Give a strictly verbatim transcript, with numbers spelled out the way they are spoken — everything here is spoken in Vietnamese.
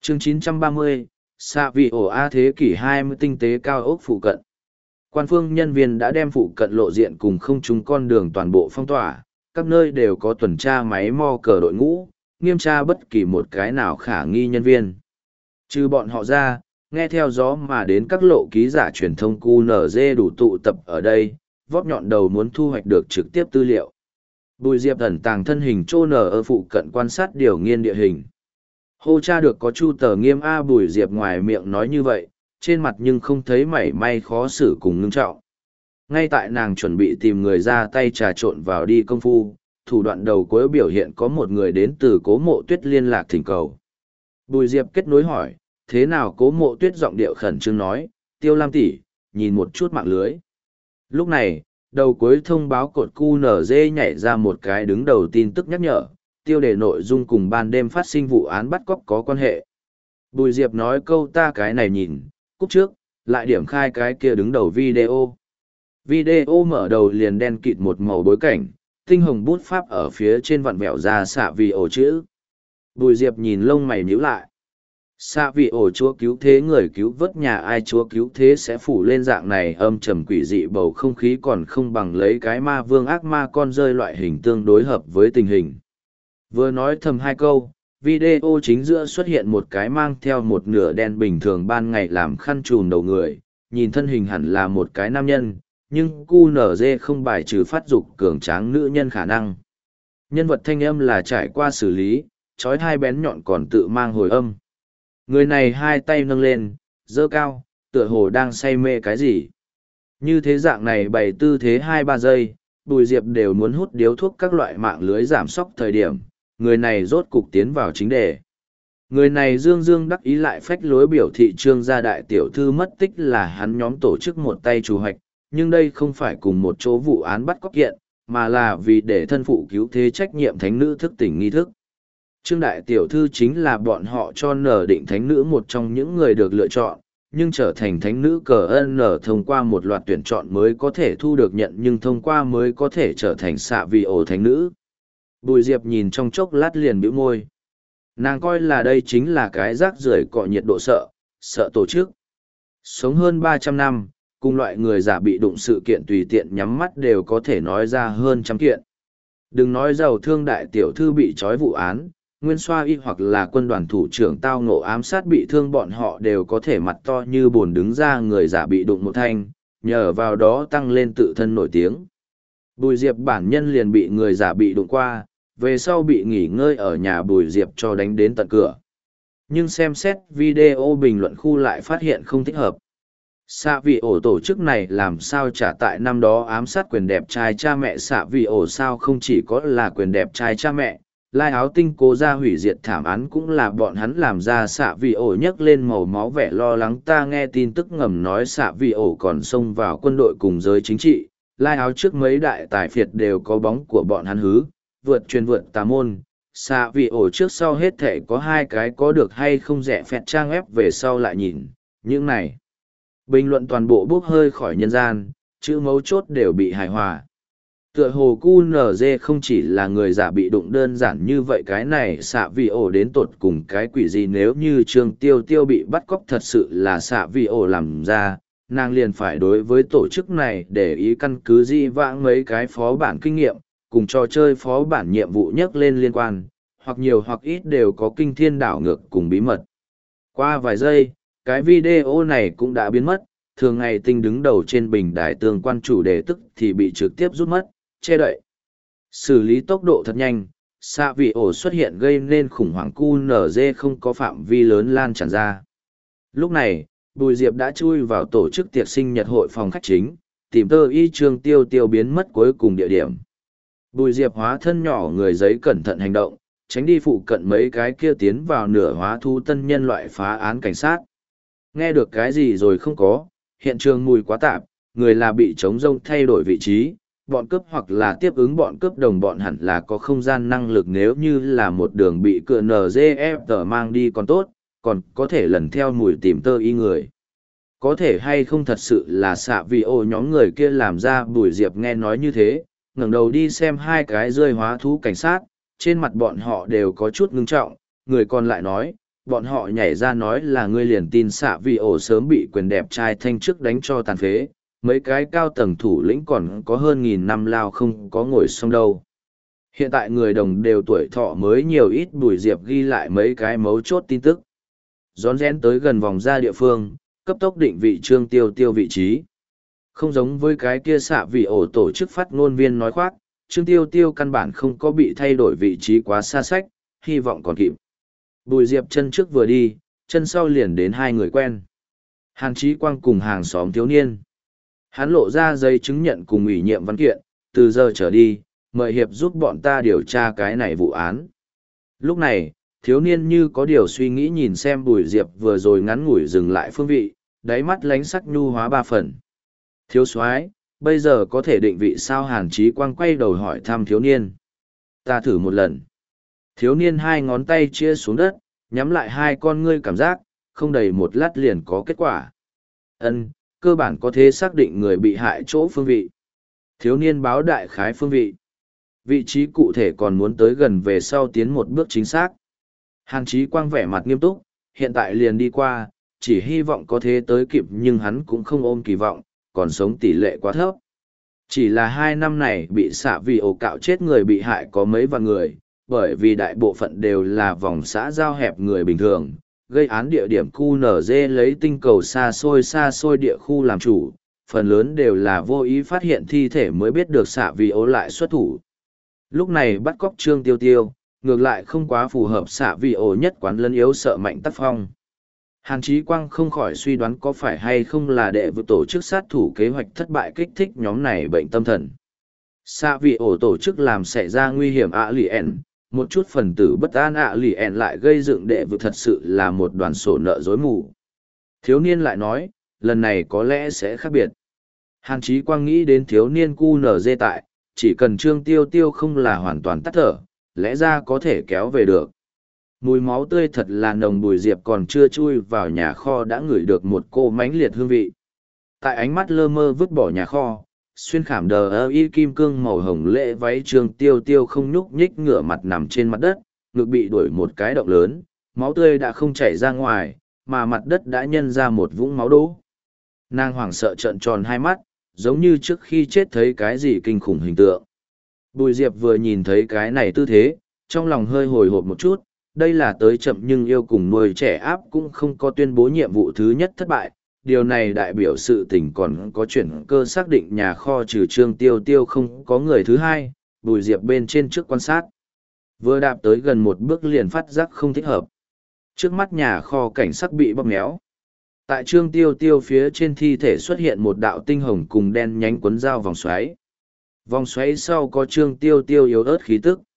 Chương chín trăm ba mươi, xạ vị ổ A thế kỷ hai mươi tinh tế cao ốc phụ cận. Quan phương nhân viên đã đem phụ cận lộ diện cùng không trung con đường toàn bộ phong tỏa, các nơi đều có tuần tra máy mo cờ đội ngũ, nghiêm tra bất kỳ một cái nào khả nghi nhân viên. Trừ bọn họ ra, nghe theo gió mà đến các lộ ký giả truyền thông cu nở dê đủ tụ tập ở đây, vóp nhọn đầu muốn thu hoạch được trực tiếp tư liệu. Bùi Diệp ẩn tàng thân hình trô nở ở phụ cận quan sát điều nghiên địa hình. Hô cha được có chu tờ nghiêm A Bùi Diệp ngoài miệng nói như vậy, trên mặt nhưng không thấy mảy may khó xử cùng ngưng trọng. Ngay tại nàng chuẩn bị tìm người ra tay trà trộn vào đi công phu, thủ đoạn đầu cuối biểu hiện có một người đến từ Cố Mộ Tuyết liên lạc thỉnh cầu. Bùi Diệp kết nối hỏi, thế nào? Cố Mộ Tuyết giọng điệu khẩn trương nói, Tiêu Lam tỷ, nhìn một chút mạng lưới. Lúc này, đầu cuối thông báo cột cu nở dê nhảy ra một cái đứng đầu tin tức nhắc nhở, tiêu đề nội dung cùng ban đêm phát sinh vụ án bắt cóc có quan hệ. Bùi Diệp nói câu ta cái này nhìn, cúp trước, lại điểm khai cái kia đứng đầu video. Video mở đầu liền đen kịt một màu bối cảnh, tinh hồng bút pháp ở phía trên vặn vẹo ra xạ vì ổ chữ. Bùi Diệp nhìn lông mày nhíu lại. Xạ vì ổ chúa cứu thế người cứu vớt nhà ai chúa cứu thế sẽ phủ lên dạng này âm trầm quỷ dị bầu không khí còn không bằng lấy cái ma vương ác ma con rơi loại hình tương đối hợp với tình hình. Vừa nói thầm hai câu, video chính giữa xuất hiện một cái mang theo một nửa đen bình thường ban ngày làm khăn trùm đầu người, nhìn thân hình hẳn là một cái nam nhân, nhưng cu nở dê không bài trừ phát dục cường tráng nữ nhân khả năng. Nhân vật thanh âm là trải qua xử lý, trói hai bén nhọn còn tự mang hồi âm. Người này hai tay nâng lên, giơ cao, tựa hồ đang say mê cái gì. Như thế dạng này bày tư thế hai ba giây, Bùi Diệp đều muốn hút điếu thuốc các loại mạng lưới giảm sóc thời điểm, người này rốt cục tiến vào chính đề. Người này dương dương đắc ý lại phách lối biểu thị Trương gia đại tiểu thư mất tích là hắn nhóm tổ chức một tay chủ hoạch, nhưng đây không phải cùng một chỗ vụ án bắt cóc kiện, mà là vì để thân phụ cứu thế trách nhiệm thánh nữ thức tỉnh nghi thức. Trương đại tiểu thư chính là bọn họ cho nở định thánh nữ một trong những người được lựa chọn, nhưng trở thành thánh nữ cờ ân nở thông qua một loạt tuyển chọn mới có thể thu được nhận nhưng thông qua mới có thể trở thành xạ vị ổ thánh nữ. Bùi Diệp nhìn trong chốc lát liền bĩu môi. Nàng coi là đây chính là cái rác rưởi cọ nhiệt độ sợ, sợ tổ chức. Sống hơn ba trăm năm, cùng loại người giả bị đụng sự kiện tùy tiện nhắm mắt đều có thể nói ra hơn trăm kiện. Đừng nói giàu thương đại tiểu thư bị trói vụ án, nguyên soa y hoặc là quân đoàn thủ trưởng tao ngộ ám sát bị thương bọn họ đều có thể mặt to như bồn đứng ra người giả bị đụng một thanh, nhờ vào đó tăng lên tự thân nổi tiếng. Bùi Diệp bản nhân liền bị người giả bị đụng qua, về sau bị nghỉ ngơi ở nhà Bùi Diệp cho đánh đến tận cửa. Nhưng xem xét video bình luận khu lại phát hiện không thích hợp. Xạ vị ổ tổ chức này làm sao trả tại năm đó ám sát quyền đẹp trai cha mẹ xạ vị ổ sao không chỉ có là quyền đẹp trai cha mẹ, lai áo tinh cố ra hủy diệt thảm án cũng là bọn hắn làm ra. Xạ vị ổ nhấc lên màu máu vẻ lo lắng, ta nghe tin tức ngầm nói xạ vị ổ còn xông vào quân đội cùng giới chính trị, lai áo trước mấy đại tài phiệt đều có bóng của bọn hắn hứ, vượt truyền vượt tà môn. Xạ vị ổ trước sau hết thể có hai cái có được hay không rẻ phẹt trang ép về sau lại nhìn, những này. Bình luận toàn bộ bốc hơi khỏi nhân gian, chữ mấu chốt đều bị hài hòa. Tựa hồ cu nở dê không chỉ là người giả bị đụng đơn giản như vậy, cái này xạ vị ổ đến tột cùng cái quỷ gì. Nếu như Trương Tiêu Tiêu bị bắt cóc thật sự là xạ vị ổ làm ra, nàng liền phải đối với tổ chức này để ý căn cứ di vãng mấy cái phó bản kinh nghiệm, cùng trò chơi phó bản nhiệm vụ nhắc lên liên quan, hoặc nhiều hoặc ít đều có kinh thiên đảo ngược cùng bí mật. Qua vài giây, cái video này cũng đã biến mất, thường ngày tinh đứng đầu trên bình đài tương quan chủ đề tức thì bị trực tiếp rút mất, che đậy. Xử lý tốc độ thật nhanh, xạ vị ổ xuất hiện gây nên khủng hoảng cu nở dê không có phạm vi lớn lan tràn ra. Lúc này, Bùi Diệp đã chui vào tổ chức tiệc sinh nhật hội phòng khách chính, tìm tơ y Trương Tiêu Tiêu biến mất cuối cùng địa điểm. Bùi Diệp hóa thân nhỏ người giấy cẩn thận hành động, tránh đi phụ cận mấy cái kia tiến vào nửa hóa thu tân nhân loại phá án cảnh sát. Nghe được cái gì rồi không có, hiện trường mùi quá tạp, người là bị trống rông thay đổi vị trí, bọn cướp hoặc là tiếp ứng bọn cướp đồng bọn hẳn là có không gian năng lực, nếu như là một đường bị cựa en giê ép tờ mang đi còn tốt, còn có thể lần theo mùi tìm tơ y người. Có thể hay không thật sự là xạ vị ổ nhóm người kia làm ra. Bùi Diệp nghe nói như thế, ngẩng đầu đi xem hai cái rơi hóa thú cảnh sát, trên mặt bọn họ đều có chút ngưng trọng, người còn lại nói, bọn họ nhảy ra nói là ngươi liền tin xạ vì ổ sớm bị quyền đẹp trai thanh trước đánh cho tàn phế, mấy cái cao tầng thủ lĩnh còn có hơn nghìn năm lao không có ngồi xong đâu. Hiện tại người đồng đều tuổi thọ mới nhiều ít. Bùi Diệp ghi lại mấy cái mấu chốt tin tức. Rón rén tới gần vòng ra địa phương, cấp tốc định vị Trương Tiêu Tiêu vị trí. Không giống với cái kia xạ vì ổ tổ chức phát ngôn viên nói khoác, Trương Tiêu Tiêu căn bản không có bị thay đổi vị trí quá xa xách, hy vọng còn kịp. Bùi Diệp chân trước vừa đi, chân sau liền đến hai người quen. Hàn Chí Quang cùng hàng xóm thiếu niên. Hắn lộ ra giấy chứng nhận cùng ủy nhiệm văn kiện, từ giờ trở đi, mời hiệp giúp bọn ta điều tra cái này vụ án. Lúc này, thiếu niên như có điều suy nghĩ nhìn xem Bùi Diệp vừa rồi ngắn ngủi dừng lại phương vị, đáy mắt lánh sắc nhu hóa ba phần. Thiếu soái, bây giờ có thể định vị sao? Hàn Chí Quang quay đầu hỏi thăm thiếu niên. Ta thử một lần. Thiếu niên hai ngón tay chia xuống đất, nhắm lại hai con ngươi, cảm giác, không đầy một lát liền có kết quả. Ân, cơ bản có thể xác định người bị hại chỗ phương vị. Thiếu niên báo đại khái phương vị. Vị trí cụ thể còn muốn tới gần về sau tiến một bước chính xác. Hàn Chí Quang vẻ mặt nghiêm túc, hiện tại liền đi qua, chỉ hy vọng có thế tới kịp, nhưng hắn cũng không ôm kỳ vọng, còn sống tỷ lệ quá thấp. Chỉ là hai năm này bị xạ vì ổ cạo chết người bị hại có mấy vạn người, bởi vì đại bộ phận đều là vòng xã giao hẹp người bình thường, gây án địa điểm cu nở dê lấy tinh cầu xa xôi xa xôi địa khu làm chủ, phần lớn đều là vô ý phát hiện thi thể mới biết được xạ vì ổ lại xuất thủ. Lúc này bắt cóc Trương Tiêu Tiêu, ngược lại không quá phù hợp xạ vì ổ nhất quán lân yếu sợ mạnh tác phong. Hàn Chí Quang không khỏi suy đoán có phải hay không là đệ vụ tổ chức sát thủ kế hoạch thất bại kích thích nhóm này bệnh tâm thần. Xạ vì ổ tổ chức làm xảy ra nguy hiểm ạ lì ẻn, một chút phần tử bất an ạ lì ẻn lại gây dựng đệ vụ thật sự là một đoàn sổ nợ dối mù. Thiếu niên lại nói, lần này có lẽ sẽ khác biệt. Hàn Chí Quang nghĩ đến thiếu niên cu nở dê tại, chỉ cần Trương Tiêu Tiêu không là hoàn toàn tắt thở, lẽ ra có thể kéo về được. Mùi máu tươi thật là nồng. Bùi Diệp còn chưa chui vào nhà kho đã ngửi được một cô mãnh liệt hương vị. Tại ánh mắt lơ mơ vứt bỏ nhà kho, xuyên khảm đờ ơ y kim cương màu hồng lệ váy Trương Tiêu Tiêu không nhúc nhích ngửa mặt nằm trên mặt đất, ngực bị đuổi một cái động lớn, máu tươi đã không chảy ra ngoài, mà mặt đất đã nhân ra một vũng máu đố. Nàng hoảng sợ trợn tròn hai mắt, giống như trước khi chết thấy cái gì kinh khủng hình tượng. Bùi Diệp vừa nhìn thấy cái này tư thế, trong lòng hơi hồi hộp một chút, đây là tới chậm nhưng yêu cùng nuôi trẻ áp cũng không có tuyên bố nhiệm vụ thứ nhất thất bại. Điều này đại biểu sự tình còn có chuyển cơ xác định nhà kho trừ Trương Tiêu Tiêu không có người thứ hai. Bùi Diệp bên trên trước quan sát. Vừa đạp tới gần một bước liền phát giác không thích hợp. Trước mắt nhà kho cảnh sắc bị bóp méo. Tại Trương Tiêu Tiêu phía trên thi thể xuất hiện một đạo tinh hồng cùng đen nhánh quấn dao vòng xoáy. Vòng xoáy sau có Trương Tiêu Tiêu yếu ớt khí tức.